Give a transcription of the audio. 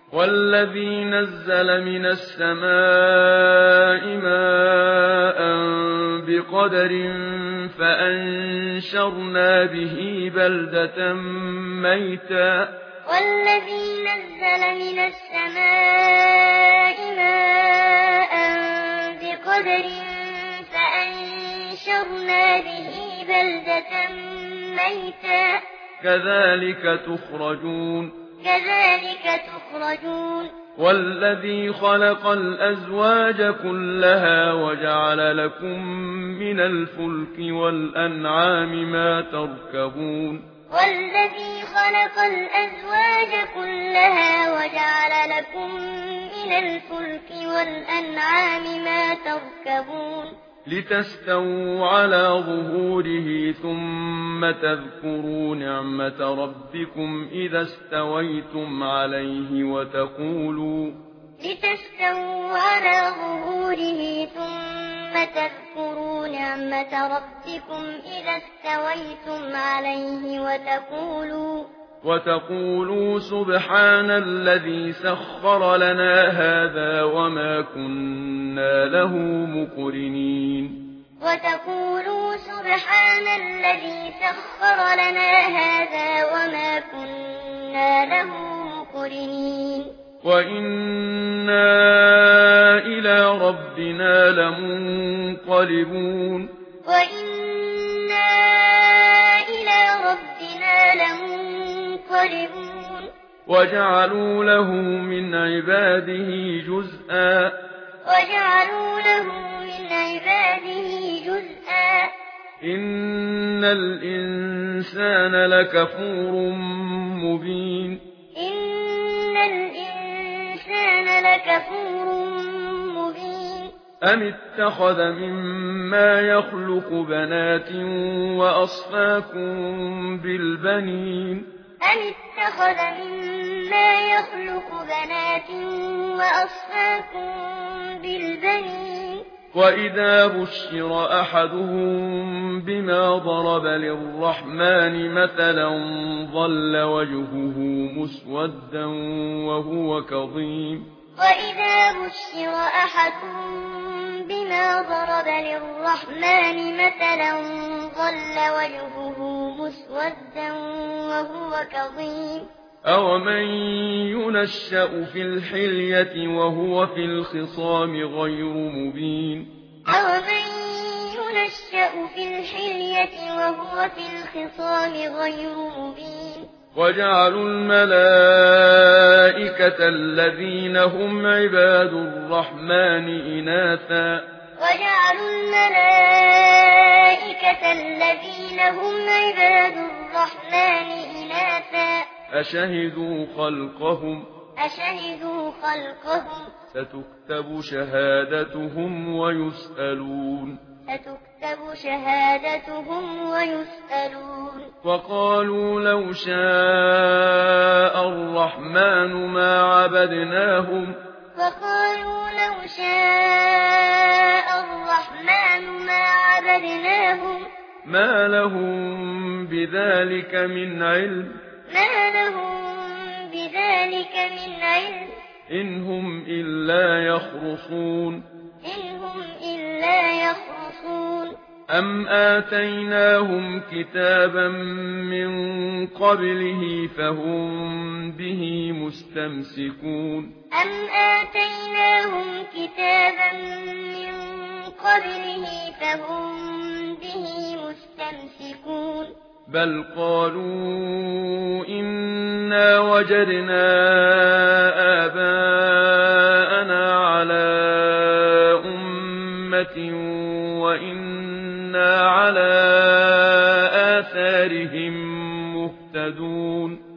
والذي نزل من السماء ماء بقدر فأنشرنا به بلدة ميتا والذي نزل من السماء ماء بقدر فأنشرنا به بلدة ميتا كذلك تخرجون والذي خلق الأزواج كلها وجعل لكم من الفلك والأنعام ما تركبون والذي خلق الأزواج كلها وجعل لكم من الفلك والأنعام ما تركبون لتستووا على ظهوره ثم تذكروا نعمة ربكم إذا استويتم عليه وتقولوا لتستووا على ظهوره ثم تذكروا نعمة ربكم إذا استويتم عليه وتقولوا سبحان الذي سخر لنا هذا وما كنا له مقرنين وتقولوا سبحان الذي سخر لنا هذا وما كنا له مقرنين وإنا إلى ربنا لمنقلبون وجعلوا له من عباده جزءا إن الإنسان لكفور مبين أم اتخذ مما يخلق بنات وأصفاكم بالبنين وإذا بشر أحدهم بما ضرب للرحمن مثلا ظل وجهه مسودا وهو كظيم وإذا بشر أحدهم بما ضرب للرحمن مثلا ظل وجهه مسودا وهو كظيم أومن ينشأ في الحلية وهو في الخصام غير مبين وجعلوا الملائكة الذين هم عباد الرحمن إناثا أشهدوا خلقهم ستكتب شهادتهم ويسألون وقالوا لو شاء الرحمن ما عبدناهم ما لهم بذلك من علم إن هم إلا يخرصون أم آتيناهم كتابا من قبله فهم به مستمسكون بل قالوا إنا وجدنا آباءنا على أمة وإنا على آثارهم مهتدون